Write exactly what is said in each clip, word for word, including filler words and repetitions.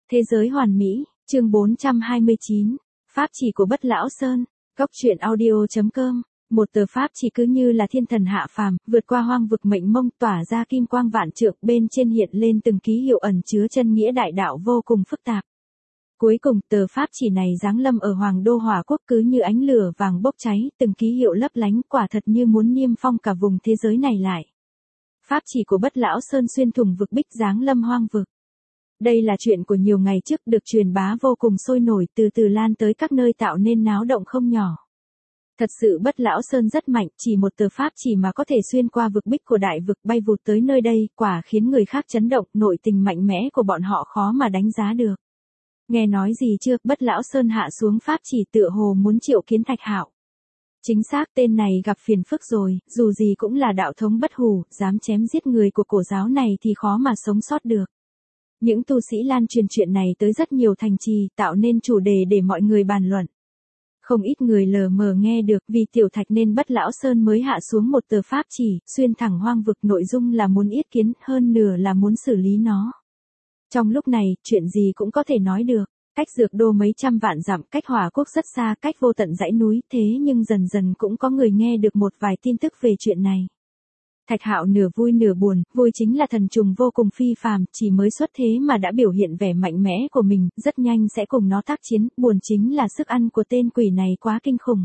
Thế giới hoàn mỹ, chương bốn trăm hai mươi chín, pháp chỉ của Bất Lão Sơn, Cốc truyện audio chấm com. Một tờ pháp chỉ cứ như là thiên thần hạ phàm, vượt qua hoang vực mệnh mông, tỏa ra kim quang vạn trượng, bên trên hiện lên từng ký hiệu ẩn chứa chân nghĩa đại đạo vô cùng phức tạp. Cuối cùng, tờ pháp chỉ này giáng lâm ở Hoàng Đô Hỏa Quốc cứ như ánh lửa vàng bốc cháy, từng ký hiệu lấp lánh, quả thật như muốn niêm phong cả vùng thế giới này lại. Pháp chỉ của Bất Lão Sơn xuyên thủng vực bích giáng lâm hoang vực. Đây là chuyện của nhiều ngày trước, được truyền bá vô cùng sôi nổi, từ từ lan tới các nơi tạo nên náo động không nhỏ. Thật sự Bất Lão Sơn rất mạnh, chỉ một tờ pháp chỉ mà có thể xuyên qua vực bích của đại vực bay vụt tới nơi đây, quả khiến người khác chấn động, nội tình mạnh mẽ của bọn họ khó mà đánh giá được. Nghe nói gì chưa, Bất Lão Sơn hạ xuống pháp chỉ tựa hồ muốn triệu kiến Thạch Hạo. Chính xác, tên này gặp phiền phức rồi, dù gì cũng là đạo thống bất hủ, dám chém giết người của cổ giáo này thì khó mà sống sót được. Những tu sĩ lan truyền chuyện này tới rất nhiều thành trì, tạo nên chủ đề để mọi người bàn luận. Không ít người lờ mờ nghe được, vì tiểu Thạch nên Bất Lão Sơn mới hạ xuống một tờ pháp chỉ, xuyên thẳng hoang vực, nội dung là muốn yết kiến, hơn nửa là muốn xử lý nó. Trong lúc này, chuyện gì cũng có thể nói được. Cách Dược Đô mấy trăm vạn dặm, cách Hỏa Quốc rất xa, cách vô tận dãy núi, thế nhưng dần dần cũng có người nghe được một vài tin tức về chuyện này. Thạch Hạo nửa vui nửa buồn, vui chính là thần trùng vô cùng phi phàm, chỉ mới xuất thế mà đã biểu hiện vẻ mạnh mẽ của mình, rất nhanh sẽ cùng nó tác chiến, buồn chính là sức ăn của tên quỷ này quá kinh khủng.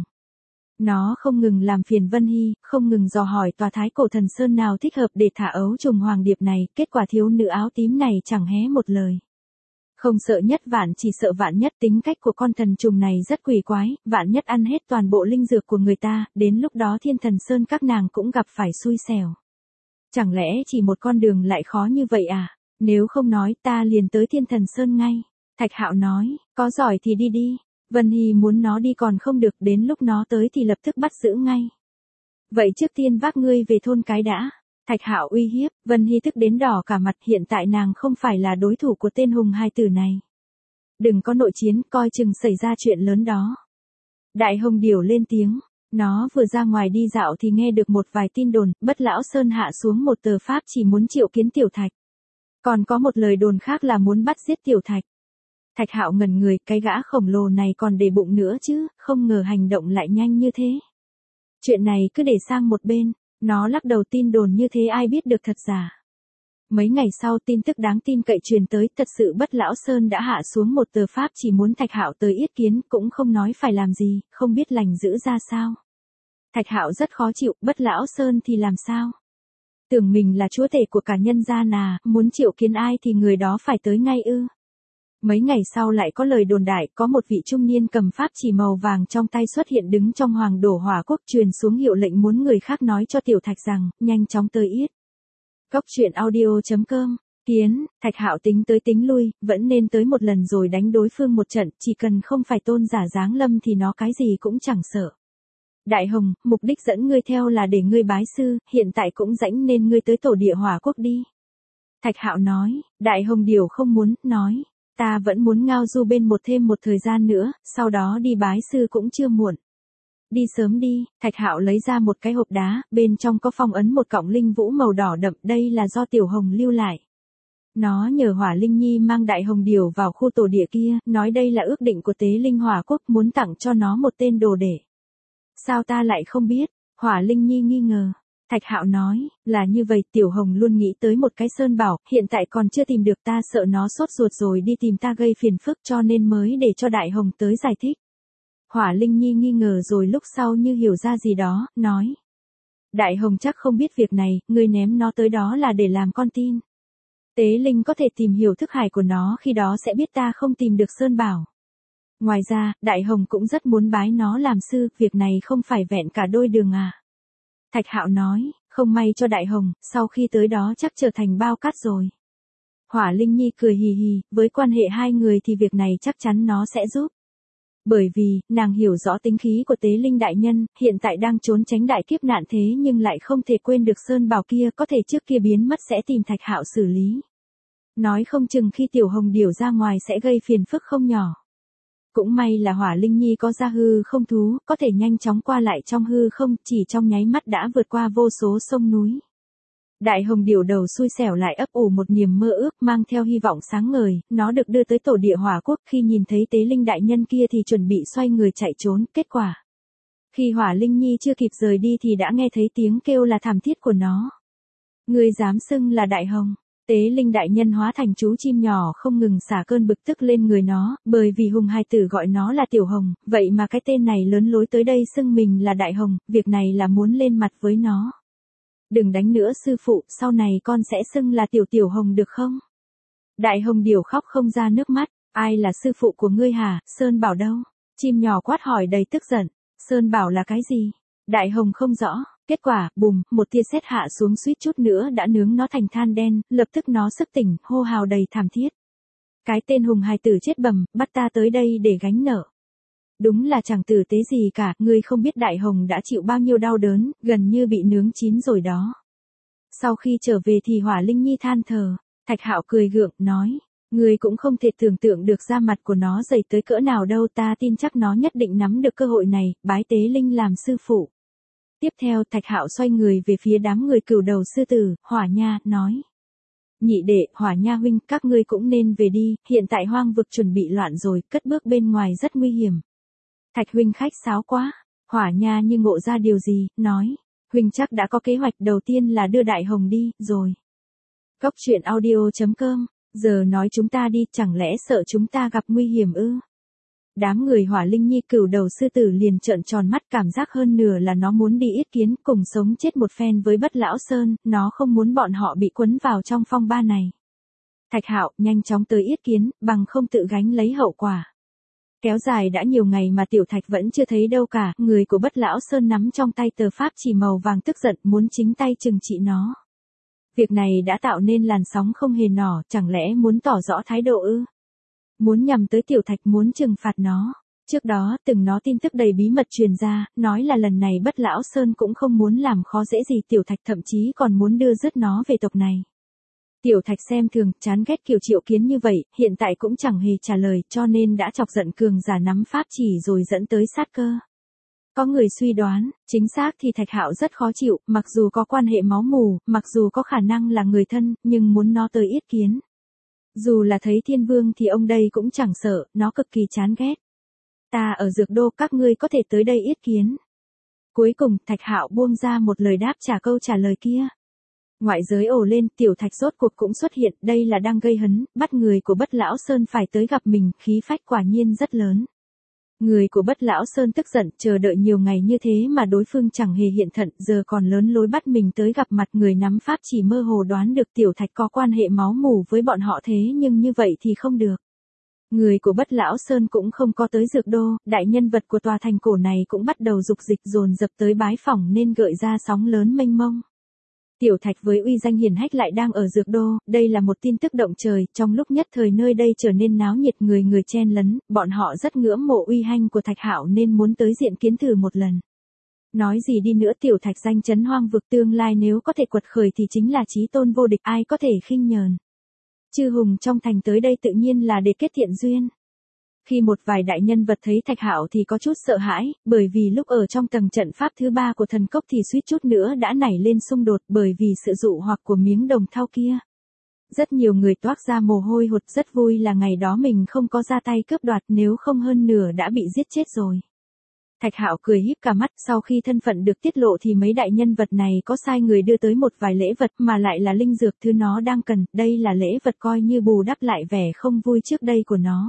Nó không ngừng làm phiền Vân Hy, không ngừng dò hỏi tòa thái cổ thần sơn nào thích hợp để thả ấu trùng hoàng điệp này, kết quả thiếu nữ áo tím này chẳng hé một lời. Không sợ nhất vạn chỉ sợ vạn nhất, tính cách của con thần trùng này rất quỷ quái, vạn nhất ăn hết toàn bộ linh dược của người ta, đến lúc đó thiên thần sơn các nàng cũng gặp phải xui xẻo. Chẳng lẽ chỉ một con đường lại khó như vậy à? Nếu không nói ta liền tới thiên thần sơn ngay. Thạch Hạo nói, có giỏi thì đi đi. Vân Hy muốn nó đi còn không được, đến lúc nó tới thì lập tức bắt giữ ngay. Vậy trước tiên vác ngươi về thôn cái đã. Thạch Hạo uy hiếp, Vân Hy tức đến đỏ cả mặt, hiện tại nàng không phải là đối thủ của tên hùng hai tử này. Đừng có nội chiến, coi chừng xảy ra chuyện lớn đó. Đại Hồng Điểu lên tiếng, nó vừa ra ngoài đi dạo thì nghe được một vài tin đồn, Bất Lão Sơn hạ xuống một tờ pháp chỉ muốn triệu kiến Tiểu Thạch. Còn có một lời đồn khác là muốn bắt giết Tiểu Thạch. Thạch Hạo ngẩn người, cái gã khổng lồ này còn để bụng nữa chứ, không ngờ hành động lại nhanh như thế. Chuyện này cứ để sang một bên. Nó lắc đầu, tin đồn như thế ai biết được thật giả. Mấy ngày sau tin tức đáng tin cậy truyền tới, thật sự Bất Lão Sơn đã hạ xuống một tờ pháp chỉ muốn Thạch Hạo tới yết kiến, cũng không nói phải làm gì, không biết lành giữ ra sao. Thạch Hạo rất khó chịu, Bất Lão Sơn thì làm sao? Tưởng mình là chúa tể của cả nhân gian à, muốn triệu kiến ai thì người đó phải tới ngay ư. Mấy ngày sau lại có lời đồn đại, có một vị trung niên cầm pháp chỉ màu vàng trong tay xuất hiện đứng trong Hoàng Đô Hỏa Quốc, truyền xuống hiệu lệnh muốn người khác nói cho Tiểu Thạch rằng, nhanh chóng tới yết. Cốc truyện audio chấm com. Kiến, Thạch Hạo tính tới tính lui, vẫn nên tới một lần rồi đánh đối phương một trận, chỉ cần không phải tôn giả giáng lâm thì nó cái gì cũng chẳng sợ. Đại Hồng, mục đích dẫn ngươi theo là để ngươi bái sư, hiện tại cũng rãnh nên ngươi tới tổ địa Hỏa Quốc đi. Thạch Hạo nói, Đại Hồng Điểu không muốn, nói. Ta vẫn muốn ngao du bên một thêm một thời gian nữa, sau đó đi bái sư cũng chưa muộn. Đi sớm đi. Thạch Hạo lấy ra một cái hộp đá, bên trong có phong ấn một cọng linh vũ màu đỏ đậm, đây là do Tiểu Hồng lưu lại. Nó nhờ Hỏa Linh Nhi mang Đại Hồng Điểu vào khu tổ địa kia, nói đây là ước định của Tế Linh Hỏa Quốc, muốn tặng cho nó một tên đồ đệ. Sao ta lại không biết? Hỏa Linh Nhi nghi ngờ. Thạch Hạo nói, là như vậy, Tiểu Hồng luôn nghĩ tới một cái sơn bảo, hiện tại còn chưa tìm được, ta sợ nó sốt ruột rồi đi tìm ta gây phiền phức cho nên mới để cho Đại Hồng tới giải thích. Hỏa Linh Nhi nghi ngờ rồi lúc sau như hiểu ra gì đó, nói. Đại Hồng chắc không biết việc này, ngươi ném nó tới đó là để làm con tin. Tế Linh có thể tìm hiểu thức hải của nó, khi đó sẽ biết ta không tìm được sơn bảo. Ngoài ra, Đại Hồng cũng rất muốn bái nó làm sư, việc này không phải vẹn cả đôi đường à. Thạch Hạo nói, không may cho Đại Hồng, sau khi tới đó chắc trở thành bao cát rồi. Hỏa Linh Nhi cười hì hì, với quan hệ hai người thì việc này chắc chắn nó sẽ giúp. Bởi vì, nàng hiểu rõ tính khí của Tế Linh đại nhân, hiện tại đang trốn tránh đại kiếp nạn thế nhưng lại không thể quên được sơn bảo kia, có thể trước kia biến mất sẽ tìm Thạch Hạo xử lý. Nói không chừng khi Tiểu Hồng Điểu ra ngoài sẽ gây phiền phức không nhỏ. Cũng may là Hỏa Linh Nhi có ra hư không thú, có thể nhanh chóng qua lại trong hư không, chỉ trong nháy mắt đã vượt qua vô số sông núi. Đại hồng điểu đầu xui xẻo lại ấp ủ một niềm mơ ước mang theo hy vọng sáng ngời, nó được đưa tới tổ địa hỏa quốc, khi nhìn thấy tế linh đại nhân kia thì chuẩn bị xoay người chạy trốn, kết quả. Khi hỏa linh nhi chưa kịp rời đi thì đã nghe thấy tiếng kêu là thảm thiết của nó. Ngươi dám xưng là đại hồng? Tế linh đại nhân hóa thành chú chim nhỏ không ngừng xả cơn bực tức lên người nó, bởi vì hùng hài tử gọi nó là tiểu hồng, vậy mà cái tên này lớn lối tới đây xưng mình là đại hồng, việc này là muốn lên mặt với nó. Đừng đánh nữa sư phụ, sau này con sẽ xưng là tiểu tiểu hồng được không? Đại hồng điểu khóc không ra nước mắt, ai là sư phụ của ngươi hả, Sơn Bảo đâu? Chim nhỏ quát hỏi đầy tức giận, Sơn Bảo là cái gì? Đại hồng không rõ, kết quả, bùm, một tia sét hạ xuống suýt chút nữa đã nướng nó thành than đen, lập tức nó thức tỉnh, hô hào đầy thảm thiết. Cái tên hùng hài tử chết bầm, bắt ta tới đây để gánh nợ. Đúng là chẳng tử tế gì cả, ngươi không biết đại hồng đã chịu bao nhiêu đau đớn, gần như bị nướng chín rồi đó. Sau khi trở về thì hỏa linh nhi than thở, Thạch Hạo cười gượng, nói, ngươi cũng không thể tưởng tượng được da mặt của nó dày tới cỡ nào đâu, ta tin chắc nó nhất định nắm được cơ hội này, bái tế linh làm sư phụ. Tiếp theo Thạch Hạo xoay người về phía đám người cửu đầu sư tử, Hỏa Nha, nói. Nhị đệ, Hỏa Nha huynh, các ngươi cũng nên về đi, hiện tại hoang vực chuẩn bị loạn rồi, cất bước bên ngoài rất nguy hiểm. Thạch huynh khách sáo quá, Hỏa Nha như ngộ ra điều gì, nói, huynh chắc đã có kế hoạch, đầu tiên là đưa đại hồng đi, rồi. Cốc truyện audio chấm com, giờ nói chúng ta đi, chẳng lẽ sợ chúng ta gặp nguy hiểm ư? Đám người Hỏa Linh Nhi cửu đầu sư tử liền trợn tròn mắt, cảm giác hơn nửa là nó muốn đi yết kiến, cùng sống chết một phen với Bất Lão Sơn, nó không muốn bọn họ bị quấn vào trong phong ba này. Thạch Hạo, nhanh chóng tới yết kiến, bằng không tự gánh lấy hậu quả. Kéo dài đã nhiều ngày mà Tiểu Thạch vẫn chưa thấy đâu cả, người của Bất Lão Sơn nắm trong tay tờ pháp chỉ màu vàng tức giận muốn chính tay trừng trị nó. Việc này đã tạo nên làn sóng không hề nhỏ, chẳng lẽ muốn tỏ rõ thái độ ư? Muốn nhằm tới Tiểu Thạch, muốn trừng phạt nó. Trước đó, từng nó tin tức đầy bí mật truyền ra, nói là lần này Bất Lão Sơn cũng không muốn làm khó dễ gì Tiểu Thạch, thậm chí còn muốn đưa dứt nó về tộc này. Tiểu Thạch xem thường, chán ghét kiểu Triệu Kiến như vậy, hiện tại cũng chẳng hề trả lời, cho nên đã chọc giận cường giả nắm pháp chỉ rồi dẫn tới sát cơ. Có người suy đoán, chính xác thì Thạch Hạo rất khó chịu, mặc dù có quan hệ máu mủ, mặc dù có khả năng là người thân, nhưng muốn nó tới yết kiến. Dù là thấy thiên vương thì ông đây cũng chẳng sợ, nó cực kỳ chán ghét. Ta ở Dược Đô, các ngươi có thể tới đây yết kiến. Cuối cùng, Thạch Hạo buông ra một lời đáp trả câu trả lời kia. Ngoại giới ồ lên, Tiểu Thạch rốt cuộc cũng xuất hiện, đây là đang gây hấn, bắt người của Bất Lão Sơn phải tới gặp mình, khí phách quả nhiên rất lớn. Người của Bất Lão Sơn tức giận, chờ đợi nhiều ngày như thế mà đối phương chẳng hề hiện thân, giờ còn lớn lối bắt mình tới gặp mặt. Người nắm pháp chỉ mơ hồ đoán được Tiểu Thạch có quan hệ máu mủ với bọn họ, thế nhưng như vậy thì không được. Người của Bất Lão Sơn cũng không có tới Dược Đô, đại nhân vật của tòa thành cổ này cũng bắt đầu dục dịch dồn dập tới bái phỏng nên gợi ra sóng lớn mênh mông. Tiểu Thạch với uy danh hiển hách lại đang ở Dược Đô, đây là một tin tức động trời, trong lúc nhất thời nơi đây trở nên náo nhiệt, người người chen lấn, bọn họ rất ngưỡng mộ uy danh của Thạch Hạo nên muốn tới diện kiến thử một lần. Nói gì đi nữa, Tiểu Thạch danh chấn hoang vực, tương lai nếu có thể quật khởi thì chính là chí tôn vô địch, ai có thể khinh nhờn. Chư hùng trong thành tới đây tự nhiên là để kết thiện duyên. Khi một vài đại nhân vật thấy Thạch Hạo thì có chút sợ hãi, bởi vì lúc ở trong tầng trận pháp thứ ba của thần cốc thì suýt chút nữa đã nảy lên xung đột bởi vì sự dụ hoặc của miếng đồng thau kia. Rất nhiều người toát ra mồ hôi hột, rất vui là ngày đó mình không có ra tay cướp đoạt, nếu không hơn nửa đã bị giết chết rồi. Thạch Hạo cười híp cả mắt, sau khi thân phận được tiết lộ thì mấy đại nhân vật này có sai người đưa tới một vài lễ vật mà lại là linh dược thứ nó đang cần, đây là lễ vật coi như bù đắp lại vẻ không vui trước đây của nó.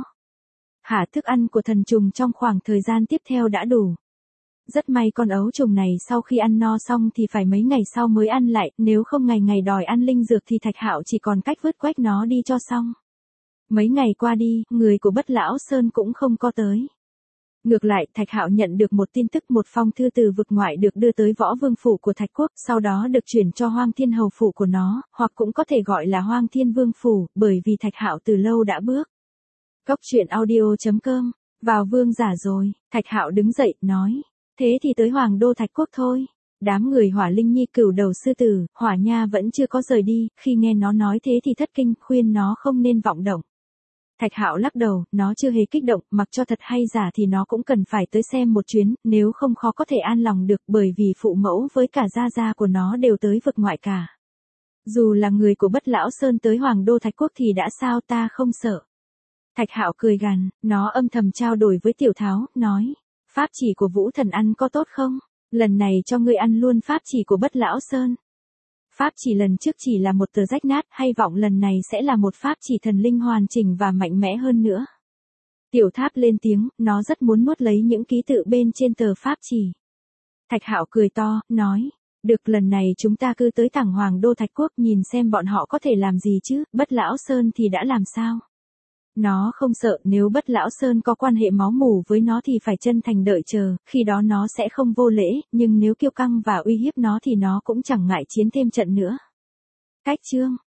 Hả, thức ăn của thần trùng trong khoảng thời gian tiếp theo đã đủ. Rất may con ấu trùng này sau khi ăn no xong thì phải mấy ngày sau mới ăn lại, nếu không ngày ngày đòi ăn linh dược thì Thạch Hạo chỉ còn cách vứt quách nó đi cho xong. Mấy ngày qua đi, người của Bất Lão Sơn cũng không có tới. Ngược lại, Thạch Hạo nhận được một tin tức, một phong thư từ vực ngoại được đưa tới Võ Vương phủ của Thạch Quốc, sau đó được chuyển cho Hoang Thiên Hầu phủ của nó, hoặc cũng có thể gọi là Hoang Thiên Vương phủ, bởi vì Thạch Hạo từ lâu đã bước. Cốc truyện audio chấm com, vào vương giả rồi, Thạch Hạo đứng dậy, nói, thế thì tới Hoàng đô Thạch Quốc thôi. Đám người Hỏa Linh Nhi cửu đầu sư tử, Hỏa Nha vẫn chưa có rời đi, khi nghe nó nói thế thì thất kinh, khuyên nó không nên vọng động. Thạch Hạo lắc đầu, nó chưa hề kích động, mặc cho thật hay giả thì nó cũng cần phải tới xem một chuyến, nếu không khó có thể an lòng được, bởi vì phụ mẫu với cả gia gia của nó đều tới vực ngoại cả. Dù là người của Bất Lão Sơn tới Hoàng Đô Thạch Quốc thì đã sao, ta không sợ. Thạch Hạo cười gằn, nó âm thầm trao đổi với Tiểu Tháo, nói, pháp chỉ của Vũ Thần ăn có tốt không? Lần này cho ngươi ăn luôn pháp chỉ của Bất Lão Sơn. Pháp chỉ lần trước chỉ là một tờ rách nát, hay vọng lần này sẽ là một pháp chỉ thần linh hoàn chỉnh và mạnh mẽ hơn nữa. Tiểu Tháp lên tiếng, nó rất muốn nuốt lấy những ký tự bên trên tờ pháp chỉ. Thạch Hạo cười to, nói, được, lần này chúng ta cứ tới thẳng Hoàng Đô Thạch Quốc nhìn xem bọn họ có thể làm gì chứ, Bất Lão Sơn thì đã làm sao? Nó không sợ, nếu Bất Lão Sơn có quan hệ máu mủ với nó thì phải chân thành đợi chờ, khi đó nó sẽ không vô lễ, nhưng nếu kiêu căng và uy hiếp nó thì nó cũng chẳng ngại chiến thêm trận nữa. Cách chương